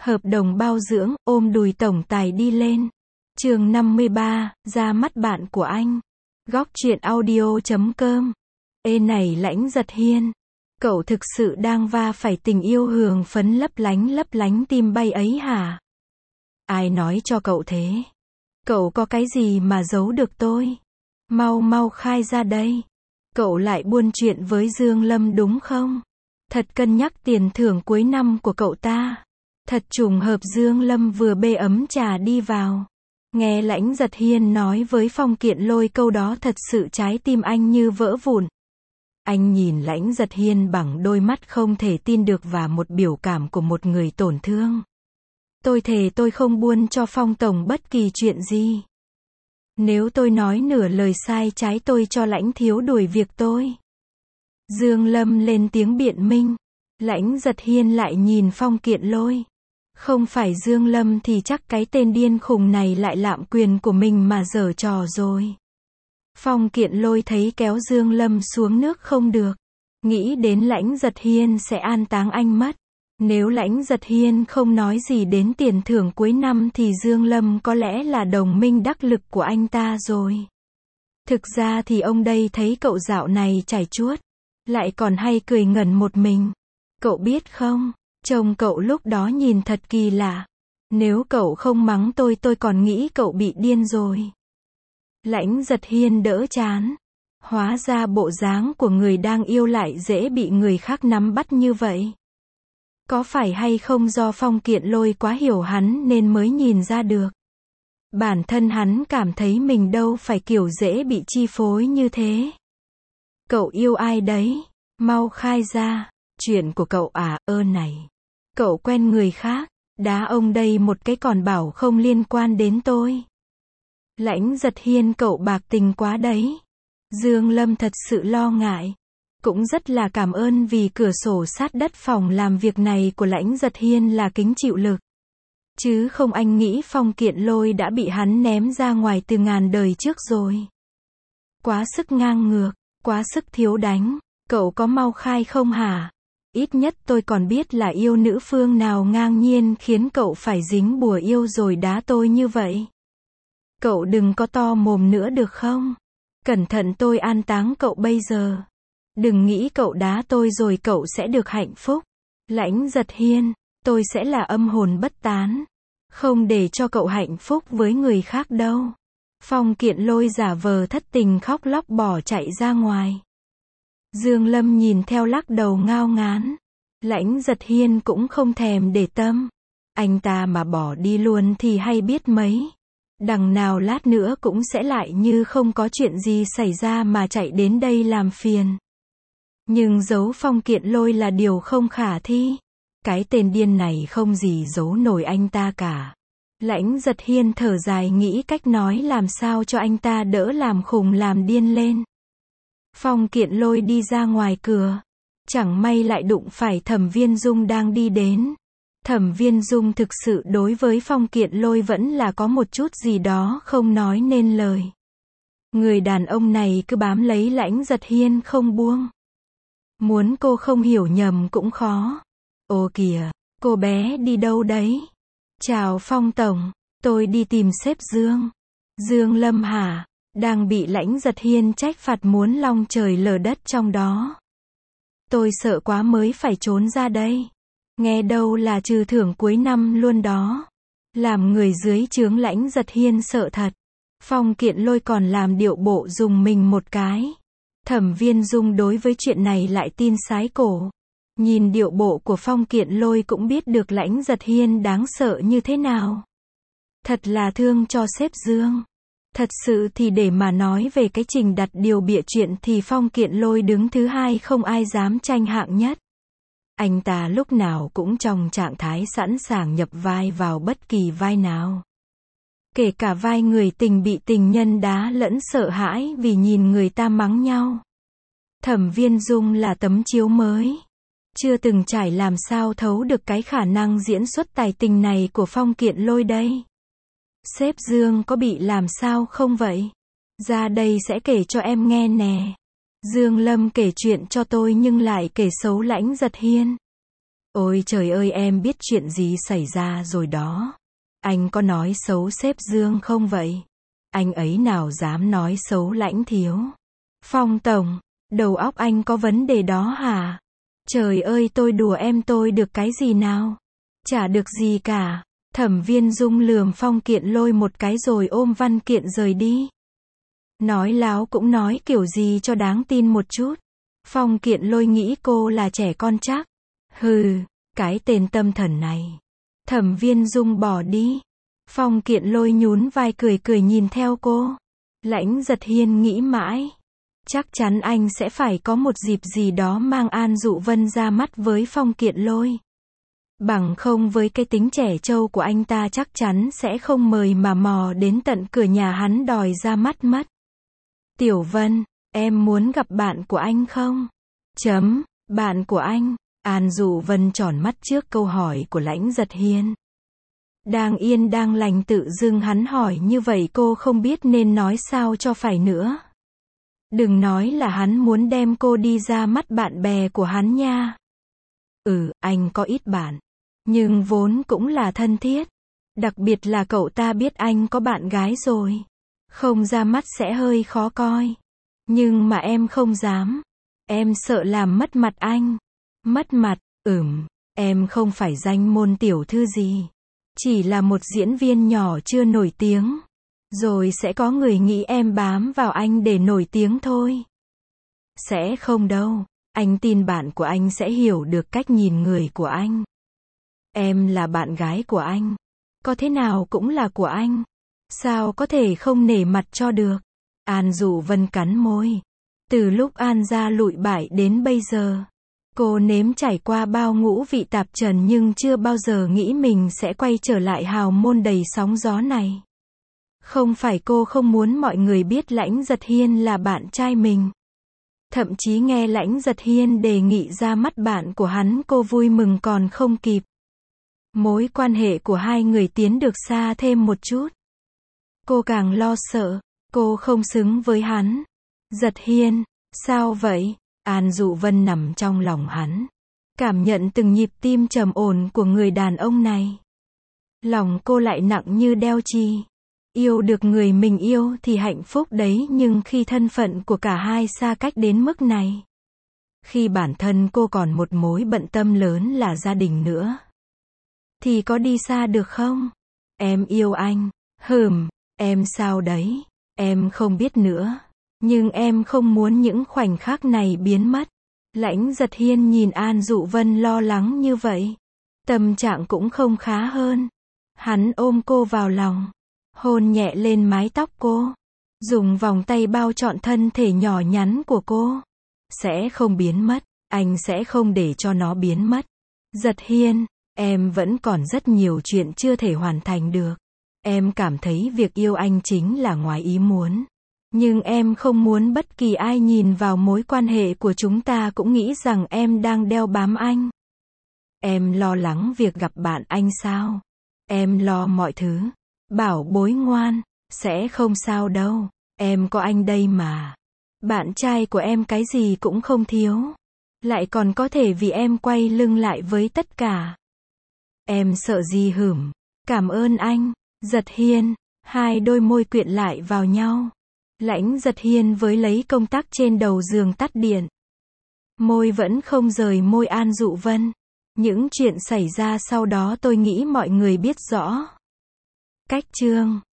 Hợp đồng bao dưỡng, ôm đùi tổng tài đi lên. Chương 53, ra mắt bạn của anh. Góc truyện audio.com. Ê này Lãnh Giật Hiên, cậu thực sự đang va phải tình yêu hường phấn lấp lánh tim bay ấy hả? Ai nói cho cậu thế? Cậu có cái gì mà giấu được tôi? Mau khai ra đây. Cậu lại buôn chuyện với Dương Lâm đúng không? Thật cân nhắc tiền thưởng cuối năm của cậu ta. Thật trùng hợp Dương Lâm vừa bê ấm trà đi vào. Nghe Lãnh Giật Hiên nói với Phong Kiện Lôi câu đó thật sự trái tim anh như vỡ vụn. Anh nhìn Lãnh Giật Hiên bằng đôi mắt không thể tin được và một biểu cảm của một người tổn thương. Tôi thề tôi không buôn cho Phong Tổng bất kỳ chuyện gì. Nếu tôi nói nửa lời sai trái tôi cho Lãnh thiếu đuổi việc tôi. Dương Lâm lên tiếng biện minh. Lãnh Giật Hiên lại nhìn Phong Kiện Lôi. Không phải Dương Lâm thì chắc cái tên điên khùng này lại lạm quyền của mình mà giở trò rồi. Phong Kiện Lôi thấy kéo Dương Lâm xuống nước không được. Nghĩ đến Lãnh Giật Hiên sẽ an táng anh mất. Nếu Lãnh Giật Hiên không nói gì đến tiền thưởng cuối năm thì Dương Lâm có lẽ là đồng minh đắc lực của anh ta rồi. Thực ra thì ông đây thấy cậu dạo này chảy chuốt. Lại còn hay cười ngẩn một mình. Cậu biết không, trông cậu lúc đó nhìn thật kỳ lạ. Nếu cậu không mắng tôi còn nghĩ cậu bị điên rồi. Lãnh Giật Hiên đỡ chán. Hóa ra bộ dáng của người đang yêu lại dễ bị người khác nắm bắt như vậy. Có phải hay không do Phong Kiện Lôi quá hiểu hắn nên mới nhìn ra được. Bản thân hắn cảm thấy mình đâu phải kiểu dễ bị chi phối như thế. Cậu yêu ai đấy? Mau khai ra. Chuyện của cậu à, này. Cậu quen người khác, đá ông đây một cái còn bảo không liên quan đến tôi. Lãnh Giật Hiên cậu bạc tình quá đấy. Dương Lâm thật sự lo ngại. Cũng rất là cảm ơn vì cửa sổ sát đất phòng làm việc này của Lãnh Giật Hiên là kính chịu lực. Chứ không anh nghĩ Phong Kiện Lôi đã bị hắn ném ra ngoài từ ngàn đời trước rồi. Quá sức ngang ngược, quá sức thiếu đánh. Cậu có mau khai không hả? Ít nhất tôi còn biết là yêu nữ phương nào ngang nhiên khiến cậu phải dính bùa yêu rồi đá tôi như vậy. Cậu đừng có to mồm nữa được không? Cẩn thận tôi an táng cậu bây giờ. Đừng nghĩ cậu đá tôi rồi cậu sẽ được hạnh phúc. Lãnh Giật Hiên, tôi sẽ là âm hồn bất tán. Không để cho cậu hạnh phúc với người khác đâu. Phong Kiện Lôi giả vờ thất tình khóc lóc bỏ chạy ra ngoài. Dương Lâm nhìn theo lắc đầu ngao ngán. Lãnh Giật Hiên cũng không thèm để tâm. Anh ta mà bỏ đi luôn thì hay biết mấy. Đằng nào lát nữa cũng sẽ lại như không có chuyện gì xảy ra mà chạy đến đây làm phiền. Nhưng giấu Phong Kiện Lôi là điều không khả thi. Cái tên điên này không gì giấu nổi anh ta cả. Lãnh Giật Hiên thở dài nghĩ cách nói làm sao cho anh ta đỡ làm khùng làm điên lên. Phong Kiện Lôi đi ra ngoài cửa. Chẳng may lại đụng phải Thẩm Viên Dung đang đi đến. Thẩm Viên Dung thực sự đối với Phong Kiện Lôi vẫn là có một chút gì đó không nói nên lời. Người đàn ông này cứ bám lấy Lãnh Giật Hiên không buông. Muốn cô không hiểu nhầm cũng khó. Ô kìa, cô bé đi đâu đấy? Chào Phong Tổng, tôi đi tìm sếp Dương. Dương Lâm hả? Đang bị Lãnh Giật Hiên trách phạt muốn long trời lở đất trong đó. Tôi sợ quá mới phải trốn ra đây. Nghe đâu là trừ thưởng cuối năm luôn đó. Làm người dưới trướng Lãnh Giật Hiên sợ thật. Phong Kiện Lôi còn làm điệu bộ dùng mình một cái. Thẩm Viên Dung đối với chuyện này lại tin sái cổ. Nhìn điệu bộ của Phong Kiện Lôi cũng biết được Lãnh Giật Hiên đáng sợ như thế nào. Thật là thương cho sếp Dương. Thật sự thì để mà nói về cái trình đặt điều bịa chuyện thì Phong Kiện Lôi đứng thứ hai không ai dám tranh hạng nhất. Anh ta lúc nào cũng trong trạng thái sẵn sàng nhập vai vào bất kỳ vai nào. Kể cả vai người tình bị tình nhân đá lẫn sợ hãi vì nhìn người ta mắng nhau. Thẩm Viên Dung là tấm chiếu mới. Chưa từng trải làm sao thấu được cái khả năng diễn xuất tài tình này của Phong Kiện Lôi đây. Sếp Dương có bị làm sao không vậy? Ra đây sẽ kể cho em nghe nè. Dương Lâm kể chuyện cho tôi nhưng lại kể xấu Lãnh Giật Hiên. Ôi trời ơi, em biết chuyện gì xảy ra rồi đó. Anh có nói xấu sếp Dương không vậy? Anh ấy nào dám nói xấu Lãnh thiếu. Phong tổng, đầu óc anh có vấn đề đó hả? Trời ơi, tôi đùa em, tôi được cái gì nào? Chả được gì cả. Thẩm Viên Dung lườm Phong Kiện Lôi một cái rồi ôm văn kiện rời đi. Nói láo cũng nói kiểu gì cho đáng tin một chút. Phong Kiện Lôi nghĩ cô là trẻ con chắc. Hừ, cái tên tâm thần này. Thẩm Viên Dung bỏ đi. Phong Kiện Lôi nhún vai cười cười nhìn theo cô. Lãnh Giật Hiên nghĩ mãi. Chắc chắn anh sẽ phải có một dịp gì đó mang An Dụ Vân ra mắt với Phong Kiện Lôi. Bằng không với cái tính trẻ trâu của anh ta chắc chắn sẽ không mời mà mò đến tận cửa nhà hắn đòi ra mắt mất. Tiểu Vân, em muốn gặp bạn của anh không? Bạn của anh? An Dụ Vân tròn mắt trước câu hỏi của Lãnh Giật Hiên. Đang yên đang lành tự dưng hắn hỏi như vậy cô không biết nên nói sao cho phải nữa. Đừng nói là hắn muốn đem cô đi ra mắt bạn bè của hắn nha. Anh có ít bạn. Nhưng vốn cũng là thân thiết. Đặc biệt là cậu ta biết anh có bạn gái rồi. Không ra mắt sẽ hơi khó coi. Nhưng mà em không dám. Em sợ làm mất mặt anh. Mất mặt, em không phải danh môn tiểu thư gì. Chỉ là một diễn viên nhỏ chưa nổi tiếng. Rồi sẽ có người nghĩ em bám vào anh để nổi tiếng thôi. Sẽ không đâu. Anh tin bạn của anh sẽ hiểu được cách nhìn người của anh. Em là bạn gái của anh. Có thế nào cũng là của anh. Sao có thể không nể mặt cho được. An Dụ Vân cắn môi. Từ lúc An gia lụi bại đến bây giờ, cô nếm trải qua bao ngũ vị tạp trần nhưng chưa bao giờ nghĩ mình sẽ quay trở lại hào môn đầy sóng gió này. Không phải cô không muốn mọi người biết Lãnh Giật Hiên là bạn trai mình. Thậm chí nghe Lãnh Giật Hiên đề nghị ra mắt bạn của hắn cô vui mừng còn không kịp. Mối quan hệ của hai người tiến được xa thêm một chút. Cô càng lo sợ, cô không xứng với hắn. Giật Hiên, sao vậy? An Dụ Vân nằm trong lòng hắn. Cảm nhận từng nhịp tim trầm ổn của người đàn ông này. Lòng cô lại nặng như đeo chì. Yêu được người mình yêu thì hạnh phúc đấy nhưng khi thân phận của cả hai xa cách đến mức này. Khi bản thân cô còn một mối bận tâm lớn là gia đình nữa. Thì có đi xa được không? Em yêu anh. Em sao đấy? Em không biết nữa. Nhưng em không muốn những khoảnh khắc này biến mất. Lãnh Giật Hiên nhìn An Dụ Vân lo lắng như vậy. Tâm trạng cũng không khá hơn. Hắn ôm cô vào lòng. Hôn nhẹ lên mái tóc cô. Dùng vòng tay bao trọn thân thể nhỏ nhắn của cô. Sẽ không biến mất. Anh sẽ không để cho nó biến mất. Giật Hiên, em vẫn còn rất nhiều chuyện chưa thể hoàn thành được. Em cảm thấy việc yêu anh chính là ngoài ý muốn. Nhưng em không muốn bất kỳ ai nhìn vào mối quan hệ của chúng ta cũng nghĩ rằng em đang đeo bám anh. Em lo lắng việc gặp bạn anh sao? Em lo mọi thứ. Bảo bối ngoan, sẽ không sao đâu. Em có anh đây mà. Bạn trai của em cái gì cũng không thiếu. Lại còn có thể vì em quay lưng lại với tất cả. Em sợ gì hửm? Cảm ơn anh. Giật Hiên, hai đôi môi quyện lại vào nhau. Lãnh Giật Hiên với lấy công tắc trên đầu giường tắt điện. Môi vẫn không rời môi An Dụ Vân. Những chuyện xảy ra sau đó tôi nghĩ mọi người biết rõ. Cách chương